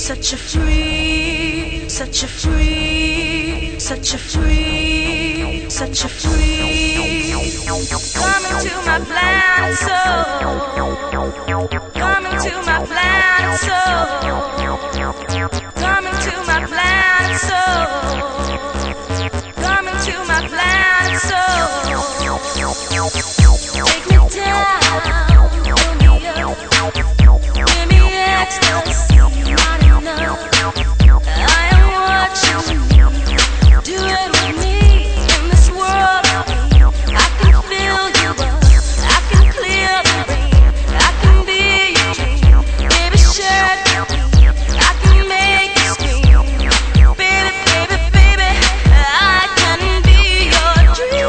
such a free, such a free, such a free, such a free. Coming to my planet soul, coming to my planet soul, coming to my planet soul, coming to my planet soul. Take me down, fill me up, give me ecstasy, not enough. I am what you need. Do it with me in this world of me. I can fill you up, I can clear the rain, I can be your dream. Baby, share it with me, I can make you scream. Baby, baby, baby, I can be your dream.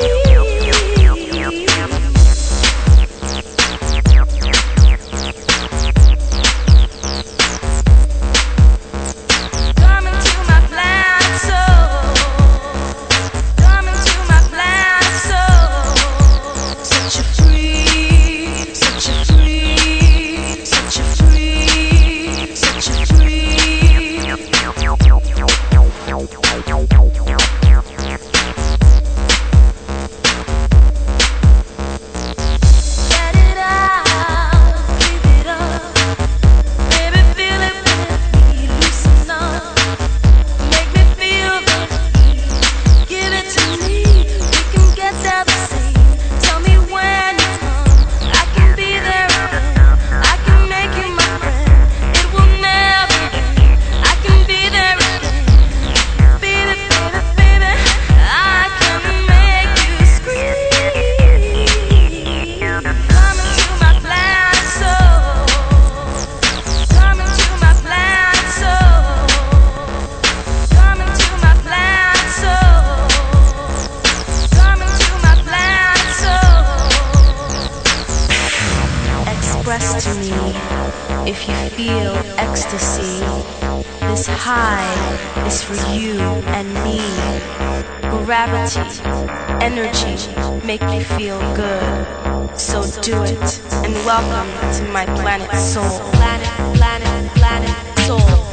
Express to me if you feel ecstasy. This high is for you and me. Gravity, energy, make you feel good. So do it and welcome to my planet soul. Planet, planet, planet, soul.